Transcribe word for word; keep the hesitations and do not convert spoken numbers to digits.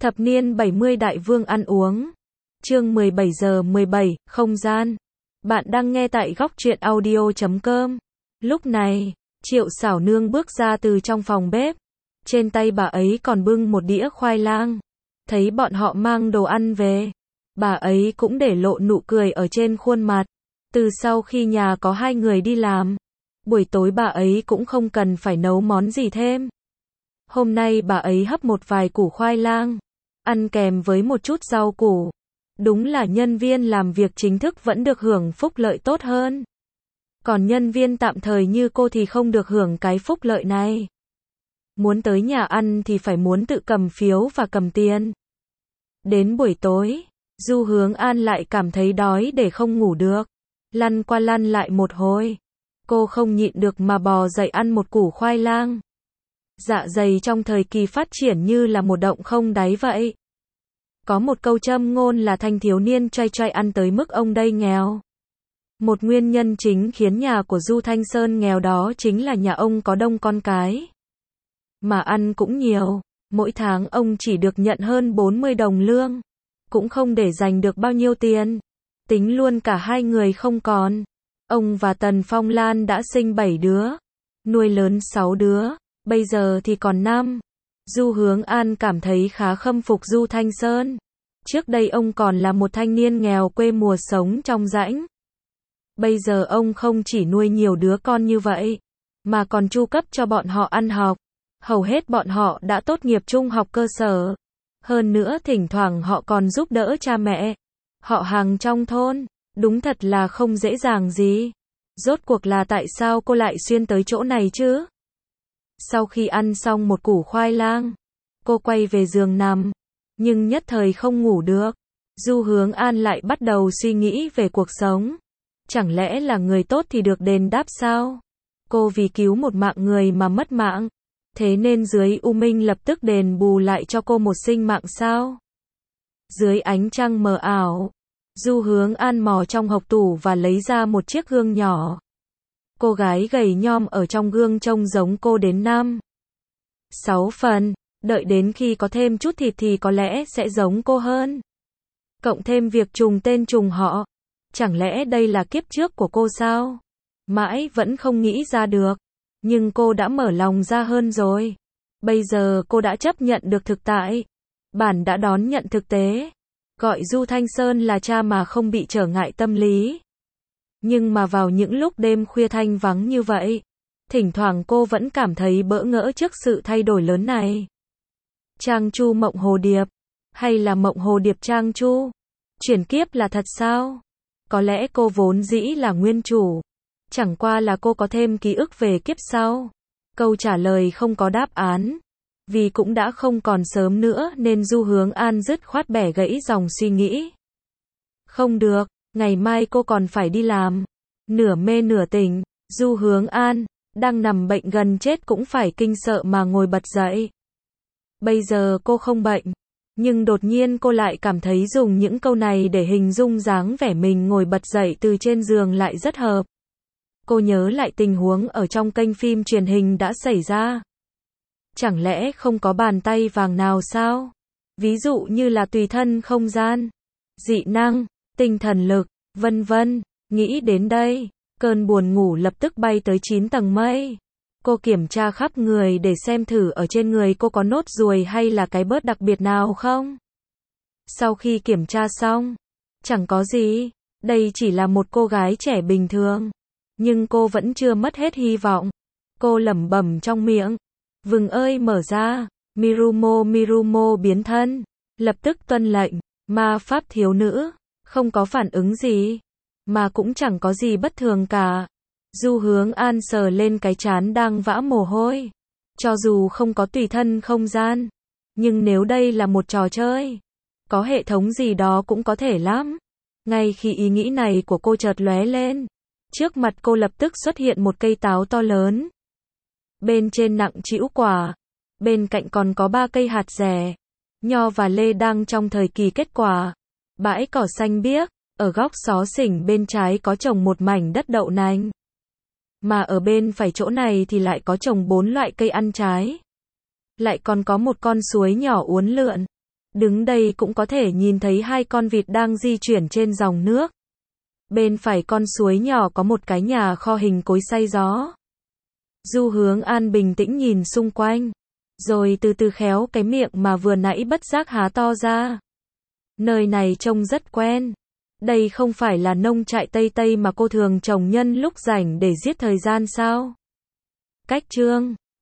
Thập niên bảy mươi đại vương ăn uống. Chương mười bảy giờ mười bảy, không gian. Bạn đang nghe tại góc truyện audio chấm com. Lúc này, Triệu Xảo Nương bước ra từ trong phòng bếp. Trên tay bà ấy còn bưng một đĩa khoai lang. Thấy bọn họ mang đồ ăn về, bà ấy cũng để lộ nụ cười ở trên khuôn mặt. Từ sau khi nhà có hai người đi làm, buổi tối bà ấy cũng không cần phải nấu món gì thêm. Hôm nay bà ấy hấp một vài củ khoai lang, ăn kèm với một chút rau củ. Đúng là nhân viên làm việc chính thức vẫn được hưởng phúc lợi tốt hơn. Còn nhân viên tạm thời như cô thì không được hưởng cái phúc lợi này. Muốn tới nhà ăn thì phải muốn tự cầm phiếu và cầm tiền. Đến buổi tối, Du Hướng An lại cảm thấy đói để không ngủ được. Lăn qua lăn lại một hồi, cô không nhịn được mà bò dậy ăn một củ khoai lang. Dạ dày trong thời kỳ phát triển như là một động không đáy vậy. Có một câu châm ngôn là thanh thiếu niên choay choay ăn tới mức ông đây nghèo. Một nguyên nhân chính khiến nhà của Du Thanh Sơn nghèo đó chính là nhà ông có đông con cái. Mà ăn cũng nhiều, mỗi tháng ông chỉ được nhận hơn bốn mươi đồng lương. Cũng không để dành được bao nhiêu tiền. Tính luôn cả hai người không còn. Ông và Tần Phong Lan đã sinh bảy đứa, nuôi lớn sáu đứa, bây giờ thì còn năm. Du Hướng An cảm thấy khá khâm phục Du Thanh Sơn. Trước đây ông còn là một thanh niên nghèo quê mùa sống trong rãnh. Bây giờ ông không chỉ nuôi nhiều đứa con như vậy, mà còn chu cấp cho bọn họ ăn học. Hầu hết bọn họ đã tốt nghiệp trung học cơ sở. Hơn nữa thỉnh thoảng họ còn giúp đỡ cha mẹ, họ hàng trong thôn. Đúng thật là không dễ dàng gì. Rốt cuộc là tại sao cô lại xuyên tới chỗ này chứ? Sau khi ăn xong một củ khoai lang, cô quay về giường nằm, nhưng nhất thời không ngủ được. Du Hướng An lại bắt đầu suy nghĩ về cuộc sống. Chẳng lẽ là người tốt thì được đền đáp sao? Cô vì cứu một mạng người mà mất mạng, thế nên dưới u minh lập tức đền bù lại cho cô một sinh mạng sao? Dưới ánh trăng mờ ảo, Du Hướng An mò trong hộc tủ và lấy ra một chiếc gương nhỏ. Cô gái gầy nhom ở trong gương trông giống cô đến năm, sáu phần, đợi đến khi có thêm chút thịt thì có lẽ sẽ giống cô hơn. Cộng thêm việc trùng tên trùng họ, chẳng lẽ đây là kiếp trước của cô sao? Mãi vẫn không nghĩ ra được, nhưng cô đã mở lòng ra hơn rồi. Bây giờ cô đã chấp nhận được thực tại, bản đã đón nhận thực tế. Gọi Du Thanh Sơn là cha mà không bị trở ngại tâm lý. Nhưng mà vào những lúc đêm khuya thanh vắng như vậy, thỉnh thoảng cô vẫn cảm thấy bỡ ngỡ trước sự thay đổi lớn này. Trang Chu Mộng Hồ Điệp, hay là Mộng Hồ Điệp Trang Chu? Chuyển kiếp là thật sao? Có lẽ cô vốn dĩ là nguyên chủ, chẳng qua là cô có thêm ký ức về kiếp sau. Câu trả lời không có đáp án. Vì cũng đã không còn sớm nữa nên Du Hướng An dứt khoát bẻ gãy dòng suy nghĩ. Không được, ngày mai cô còn phải đi làm. Nửa mê nửa tỉnh, Du Hướng An, đang nằm bệnh gần chết cũng phải kinh sợ mà ngồi bật dậy. Bây giờ cô không bệnh, nhưng đột nhiên cô lại cảm thấy dùng những câu này để hình dung dáng vẻ mình ngồi bật dậy từ trên giường lại rất hợp. Cô nhớ lại tình huống ở trong kênh phim truyền hình đã xảy ra. Chẳng lẽ không có bàn tay vàng nào sao? Ví dụ như là tùy thân không gian, dị năng, tinh thần lực, vân vân. Nghĩ đến đây, cơn buồn ngủ lập tức bay tới chín tầng mây. Cô kiểm tra khắp người để xem thử ở trên người cô có nốt ruồi hay là cái bớt đặc biệt nào không. Sau khi kiểm tra xong, chẳng có gì. Đây chỉ là một cô gái trẻ bình thường. Nhưng cô vẫn chưa mất hết hy vọng. Cô lẩm bẩm trong miệng. Vừng ơi mở ra, Mirumo Mirumo biến thân, lập tức tuân lệnh, ma pháp thiếu nữ, không có phản ứng gì, mà cũng chẳng có gì bất thường cả. Du Hướng An sờ lên cái trán đang vã mồ hôi. Cho dù không có tùy thân không gian, nhưng nếu đây là một trò chơi, có hệ thống gì đó cũng có thể lắm. Ngay khi ý nghĩ này của cô chợt lóe lên, trước mặt cô lập tức xuất hiện một cây táo to lớn. Bên trên nặng trĩu quả, bên cạnh còn có ba cây hạt dẻ, nho và lê đang trong thời kỳ kết quả. Bãi cỏ xanh biếc, ở góc xó xỉnh bên trái có trồng một mảnh đất đậu nành. Mà ở bên phải chỗ này thì lại có trồng bốn loại cây ăn trái. Lại còn có một con suối nhỏ uốn lượn. Đứng đây cũng có thể nhìn thấy hai con vịt đang di chuyển trên dòng nước. Bên phải con suối nhỏ có một cái nhà kho hình cối xay gió. Du Hướng An bình tĩnh nhìn xung quanh, rồi từ từ khéo cái miệng mà vừa nãy bất giác há to ra. Nơi này trông rất quen. Đây không phải là nông trại Tây Tây mà cô thường trồng nhân lúc rảnh để giết thời gian sao? Cách chương